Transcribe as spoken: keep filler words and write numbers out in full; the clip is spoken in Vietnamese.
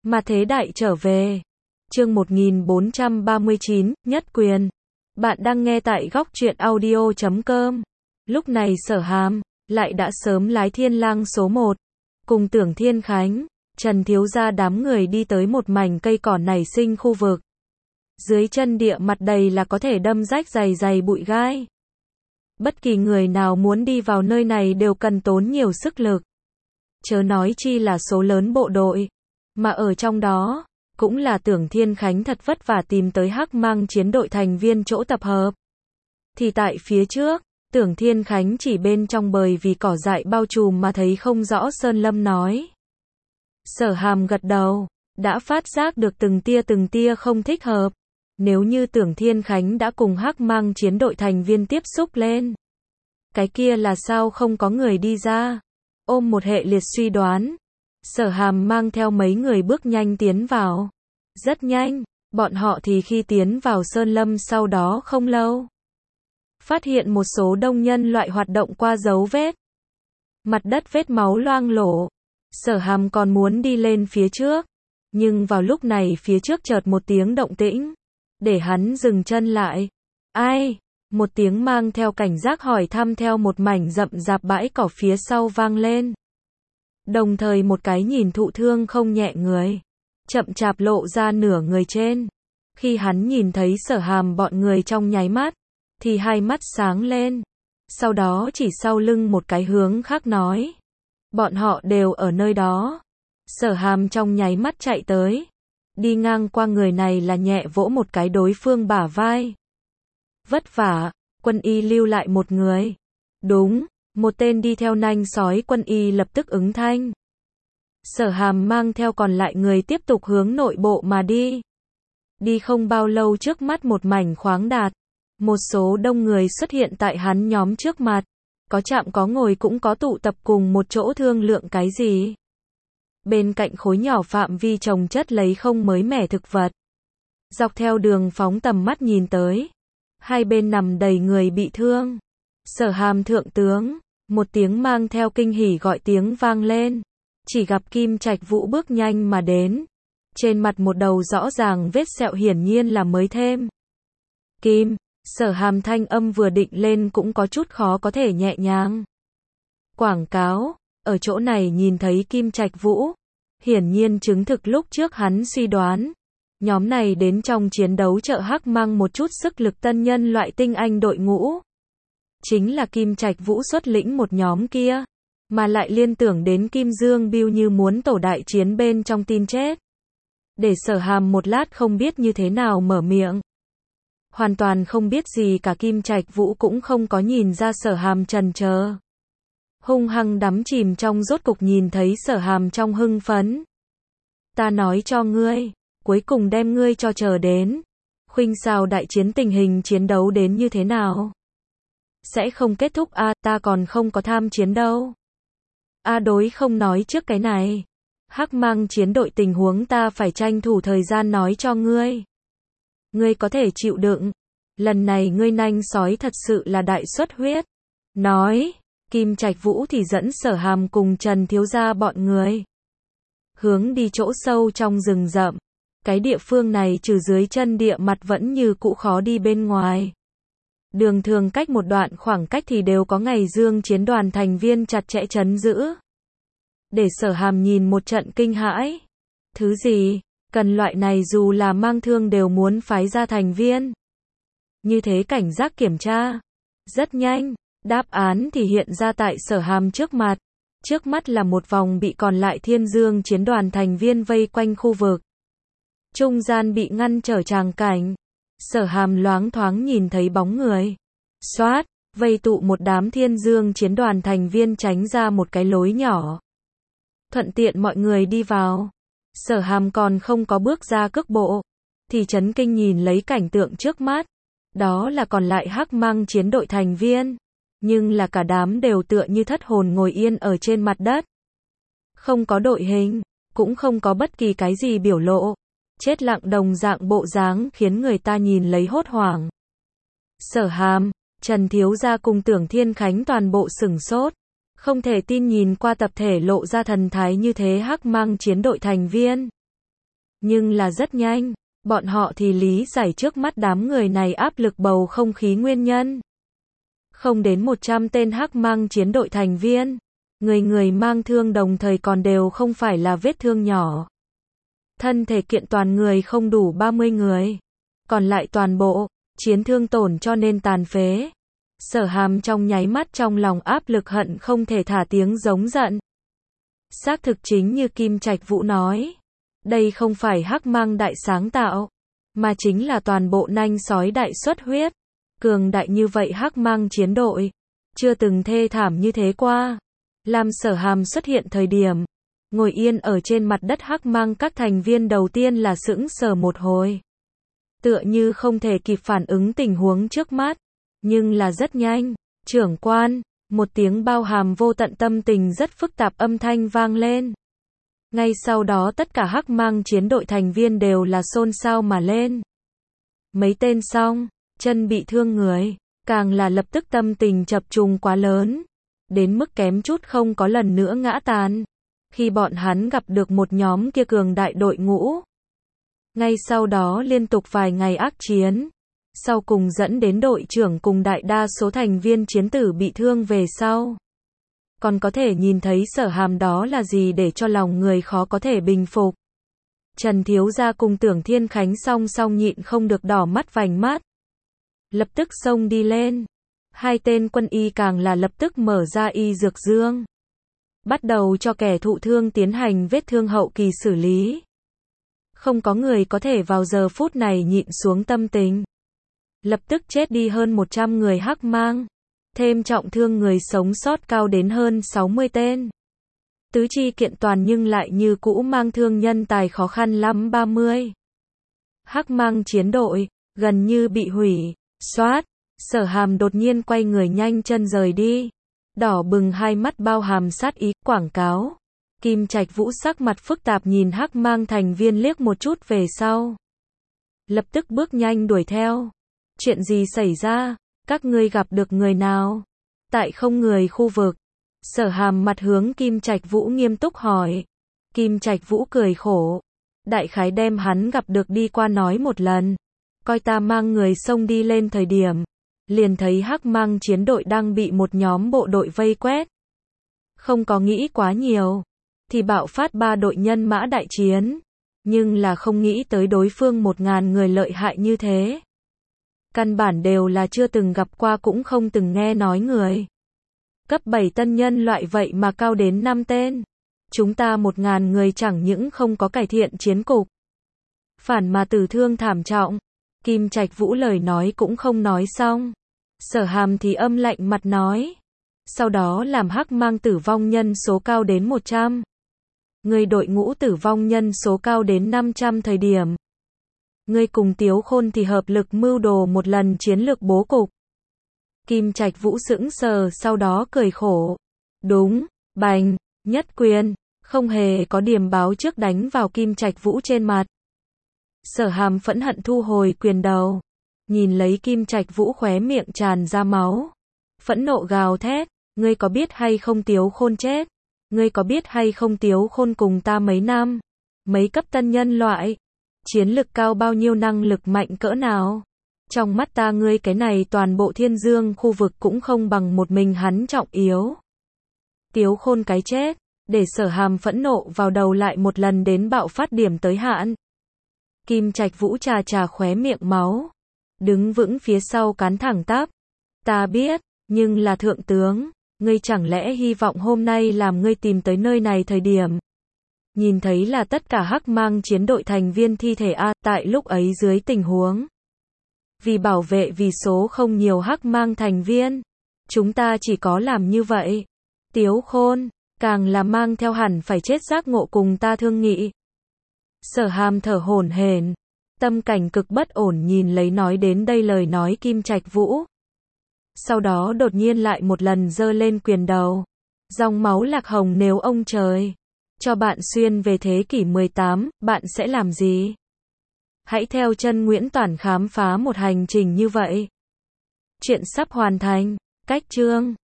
Mà thế đại trở về. Chương một nghìn bốn trăm ba mươi chín, Nhất Quyền. Bạn đang nghe tại góc truyện audio chấm com. Lúc này Sở Hàm lại đã sớm lái thiên lang số một, cùng Tưởng Thiên Khánh, Trần Thiếu Gia đám người đi tới một mảnh cây cỏ nảy sinh khu vực. Dưới chân địa mặt đầy là có thể đâm rách dày dày bụi gai. Bất kỳ người nào muốn đi vào nơi này đều cần tốn nhiều sức lực. Chớ nói chi là số lớn bộ đội. Mà ở trong đó, cũng là Tưởng Thiên Khánh thật vất vả tìm tới Hắc Mang chiến đội thành viên chỗ tập hợp. Thì tại phía trước, Tưởng Thiên Khánh chỉ bên trong bởi vì cỏ dại bao trùm mà thấy không rõ Sơn Lâm nói. Sở Hàm gật đầu, đã phát giác được từng tia từng tia không thích hợp. Nếu như Tưởng Thiên Khánh đã cùng Hắc Mang chiến đội thành viên tiếp xúc lên, cái kia là sao không có người đi ra? Ôm một hệ liệt suy đoán, Sở Hàm mang theo mấy người bước nhanh tiến vào. Rất nhanh, bọn họ thì khi tiến vào Sơn Lâm sau đó không lâu, phát hiện một số đông nhân loại hoạt động qua dấu vết. Mặt đất vết máu loang lổ. Sở Hàm còn muốn đi lên phía trước, nhưng vào lúc này phía trước chợt một tiếng động tĩnh, để hắn dừng chân lại. Ai? Một tiếng mang theo cảnh giác hỏi thăm theo một mảnh rậm rạp bãi cỏ phía sau vang lên. Đồng thời một cái nhìn thụ thương không nhẹ người, chậm chạp lộ ra nửa người trên. Khi hắn nhìn thấy Sở Hàm bọn người trong nháy mắt, thì hai mắt sáng lên. Sau đó chỉ sau lưng một cái hướng khác nói. Bọn họ đều ở nơi đó. Sở Hàm trong nháy mắt chạy tới. Đi ngang qua người này là nhẹ vỗ một cái đối phương bả vai. Vất vả, quân y lưu lại một người. Đúng, một tên đi theo nanh sói quân y lập tức ứng thanh. Sở Hàm mang theo còn lại người tiếp tục hướng nội bộ mà đi. Đi không bao lâu trước mắt một mảnh khoáng đạt. Một số đông người xuất hiện tại hắn nhóm trước mặt. Có chạm có ngồi cũng có tụ tập cùng một chỗ thương lượng cái gì. Bên cạnh khối nhỏ phạm vi trồng chất lấy không mới mẻ thực vật. Dọc theo đường phóng tầm mắt nhìn tới. Hai bên nằm đầy người bị thương. Sở Hàm thượng tướng, một tiếng mang theo kinh hỉ gọi tiếng vang lên. Chỉ gặp Kim Trạch Vũ bước nhanh mà đến. Trên mặt một đầu rõ ràng vết sẹo hiển nhiên là mới thêm. Kim, Sở Hàm thanh âm vừa định lên cũng có chút khó có thể nhẹ nhàng. Quảng cáo, ở chỗ này nhìn thấy Kim Trạch Vũ. Hiển nhiên chứng thực lúc trước hắn suy đoán. Nhóm này đến trong chiến đấu trợ Hắc Mang một chút sức lực tân nhân loại tinh anh đội ngũ. Chính là Kim Trạch Vũ xuất lĩnh một nhóm kia. Mà lại liên tưởng đến Kim Dương Biêu như muốn tổ đại chiến bên trong tin chết. Để Sở Hàm một lát không biết như thế nào mở miệng. Hoàn toàn không biết gì cả Kim Trạch Vũ cũng không có nhìn ra Sở Hàm chần chờ. Hung hăng đắm chìm trong rốt cục nhìn thấy Sở Hàm trong hưng phấn. Ta nói cho ngươi, cuối cùng đem ngươi cho chờ đến. Khuynh Xào đại chiến tình hình chiến đấu đến như thế nào? Sẽ không kết thúc à, ta còn không có tham chiến đâu. A à, đối không nói trước cái này. Hắc Mang chiến đội tình huống ta phải tranh thủ thời gian nói cho ngươi. Ngươi có thể chịu đựng. Lần này ngươi nanh sói thật sự là đại xuất huyết. Nói, Kim Trạch Vũ thì dẫn Sở Hàm cùng Trần Thiếu Gia bọn người. Hướng đi chỗ sâu trong rừng rậm. Cái địa phương này trừ dưới chân địa mặt vẫn như cũ khó đi bên ngoài. Đường thường cách một đoạn khoảng cách thì đều có ngày dương chiến đoàn thành viên chặt chẽ trấn giữ. Để Sở Hàm nhìn một trận kinh hãi. Thứ gì? Cần loại này dù là mang thương đều muốn phái ra thành viên. Như thế cảnh giác kiểm tra. Rất nhanh, đáp án thì hiện ra tại Sở Hàm trước mặt. Trước mắt là một vòng bị còn lại thiên dương chiến đoàn thành viên vây quanh khu vực. Trung gian bị ngăn trở tràng cảnh. Sở Hàm loáng thoáng nhìn thấy bóng người. Xoát, vây tụ một đám thiên dương chiến đoàn thành viên tránh ra một cái lối nhỏ. Thuận tiện mọi người đi vào. Sở Hàm còn không có bước ra cước bộ. Thì chấn kinh nhìn lấy cảnh tượng trước mắt. Đó là còn lại Hắc Mang chiến đội thành viên. Nhưng là cả đám đều tựa như thất hồn ngồi yên ở trên mặt đất. Không có đội hình, cũng không có bất kỳ cái gì biểu lộ. Chết lặng đồng dạng bộ dáng khiến người ta nhìn lấy hốt hoảng. Sở Hàm, Trần Thiếu Gia cùng Tưởng Thiên Khánh toàn bộ sửng sốt. Không thể tin nhìn qua tập thể lộ ra thần thái như thế Hắc Mang chiến đội thành viên. Nhưng là rất nhanh, bọn họ thì lý giải trước mắt đám người này áp lực bầu không khí nguyên nhân. Không đến một trăm tên hắc mang chiến đội thành viên, người người mang thương đồng thời còn đều không phải là vết thương nhỏ. Thân thể kiện toàn người không đủ ba mươi người, còn lại toàn bộ, chiến thương tổn cho nên tàn phế. Sở Hàm trong nháy mắt trong lòng áp lực hận không thể thả tiếng giống giận. Xác thực chính như Kim Trạch Vũ nói, đây không phải hắc mang đại sáng tạo, mà chính là toàn bộ nanh sói đại xuất huyết. Cường đại như vậy hắc mang chiến đội, chưa từng thê thảm như thế qua. Làm Sở Hàm xuất hiện thời điểm, ngồi yên ở trên mặt đất hắc mang các thành viên đầu tiên là sững sờ một hồi. Tựa như không thể kịp phản ứng tình huống trước mắt, nhưng là rất nhanh, trưởng quan, một tiếng bao hàm vô tận tâm tình rất phức tạp âm thanh vang lên. Ngay sau đó tất cả hắc mang chiến đội thành viên đều là xôn xao mà lên. Mấy tên xong, chân bị thương người, càng là lập tức tâm tình chập trùng quá lớn, đến mức kém chút không có lần nữa ngã tàn. Khi bọn hắn gặp được một nhóm kia cường đại đội ngũ, ngay sau đó liên tục vài ngày ác chiến, sau cùng dẫn đến đội trưởng cùng đại đa số thành viên chiến tử bị thương về sau. Còn có thể nhìn thấy Sở Hàm đó là gì để cho lòng người khó có thể bình phục. Trần thiếu gia cùng Tưởng Thiên Khánh song song nhịn không được đỏ mắt vành mắt. Lập tức xông đi lên. Hai tên quân y càng là lập tức mở ra y dược dương. Bắt đầu cho kẻ thụ thương tiến hành vết thương hậu kỳ xử lý. Không có người có thể vào giờ phút này nhịn xuống tâm tình. Lập tức chết đi hơn một trăm người hắc mang. Thêm trọng thương người sống sót cao đến hơn sáu mươi tên. Tứ chi kiện toàn nhưng lại như cũ mang thương nhân tài khó khăn lắm ba mươi. Hắc mang chiến đội, gần như bị hủy. Xoát, Sở Hàm đột nhiên quay người nhanh chân rời đi. Đỏ bừng hai mắt bao hàm sát ý, quảng cáo. Kim Trạch Vũ sắc mặt phức tạp nhìn hắc mang thành viên liếc một chút về sau. Lập tức bước nhanh đuổi theo. Chuyện gì xảy ra? Các ngươi gặp được người nào? Tại không người khu vực. Sở Hàm mặt hướng Kim Trạch Vũ nghiêm túc hỏi. Kim Trạch Vũ cười khổ. Đại khái đem hắn gặp được đi qua nói một lần. Coi ta mang người xông đi lên thời điểm. Liền thấy hắc mang chiến đội đang bị một nhóm bộ đội vây quét. Không có nghĩ quá nhiều. Thì bạo phát ba đội nhân mã đại chiến. Nhưng là không nghĩ tới đối phương một ngàn người lợi hại như thế. Căn bản đều là chưa từng gặp qua cũng không từng nghe nói người. Cấp bảy tân nhân loại vậy mà cao đến năm tên. Chúng ta một ngàn người chẳng những không có cải thiện chiến cục. Phản mà tử thương thảm trọng. Kim Trạch Vũ lời nói cũng không nói xong. Sở Hàm thì âm lạnh mặt nói. Sau đó làm hắc mang tử vong nhân số cao đến một trăm. Người đội ngũ tử vong nhân số cao đến năm trăm thời điểm. Ngươi cùng Tiếu Khôn thì hợp lực mưu đồ một lần chiến lược bố cục. Kim Trạch Vũ sững sờ sau đó cười khổ. Đúng, bành, nhất quyền, không hề có điểm báo trước đánh vào Kim Trạch Vũ trên mặt. Sở Hàm phẫn hận thu hồi quyền đầu. Nhìn lấy Kim Trạch Vũ khóe miệng tràn ra máu. Phẫn nộ gào thét, ngươi có biết hay không Tiếu Khôn chết? Ngươi có biết hay không Tiếu Khôn cùng ta mấy năm? Mấy cấp tân nhân loại? Chiến lực cao bao nhiêu, năng lực mạnh cỡ nào? Trong mắt ta ngươi cái này toàn bộ Thiên Dương khu vực cũng không bằng một mình hắn trọng yếu. Tiếu Khôn cái chết, để Sở Hàm phẫn nộ vào đầu lại một lần đến bạo phát điểm tới hạn. Kim Trạch Vũ trà trà khóe miệng máu. Đứng vững phía sau cán thẳng tắp. Ta biết, nhưng là thượng tướng, ngươi chẳng lẽ hy vọng hôm nay làm ngươi tìm tới nơi này thời điểm. Nhìn thấy là tất cả hắc mang chiến đội thành viên thi thể A, tại lúc ấy dưới tình huống. Vì bảo vệ vì số không nhiều hắc mang thành viên. Chúng ta chỉ có làm như vậy. Tiếu Khôn, càng là mang theo hẳn phải chết giác ngộ cùng ta thương nghị. Sở Hàm thở hổn hển, tâm cảnh cực bất ổn nhìn lấy nói đến đây lời nói Kim Trạch Vũ. Sau đó đột nhiên lại một lần giơ lên quyền đầu. Dòng máu lạc hồng, nếu ông trời cho bạn xuyên về thế kỷ mười tám, bạn sẽ làm gì? Hãy theo chân Nguyễn Toản khám phá một hành trình như vậy. Chuyện sắp hoàn thành. Cách chương